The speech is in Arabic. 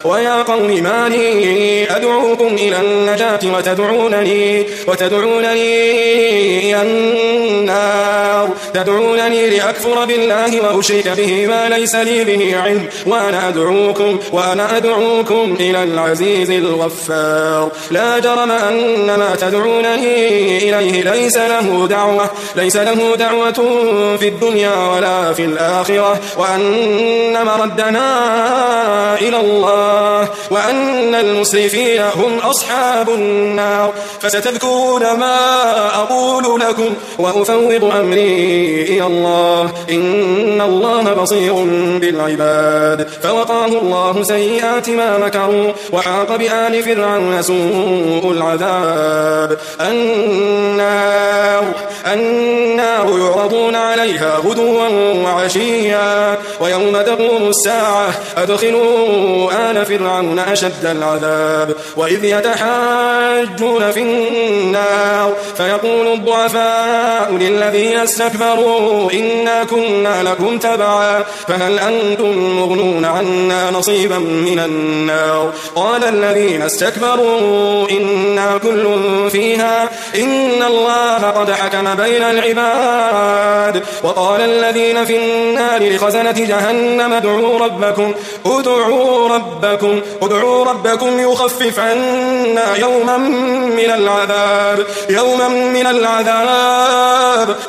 ويا قوم ما لي أدعوكم إلى النجاة وتدعونني إلى النار تدعونني لأكفر بالله وأشرك به ما ليس لي به علم وأنا أدعوكم إلى العزيز الغفار لا جرم أن ما تدعونني إليه ليس له دعوة في الدنيا ولا في الآخرة وأن مردنا إلى الله وأن المسرفين هم أصحاب النار فستذكرون ما أقول لكم وأفوض أمري إلى الله إن الله بصير بالعباد فوقاه الله سيئات ما مكروا وحاق بآل فرعون سوء العذاب النار يعرضون عليها غدوا وعشيا ويوم تقوم الساعة أدخلوا آل فرعون أشد العذاب وإذ يتحاجون في النار فيقول الضعفاء للذين استكبروا إنا كنا لكم تبعا فهل أنتم مغنون عنا نصيبا من النار قال الذين استكبروا إنا كل فيها إن الله قد حكم بين العباد وقال الذين في النار لخزنة جهنم ادعوا ربكم يخفف عنا يوما من العذاب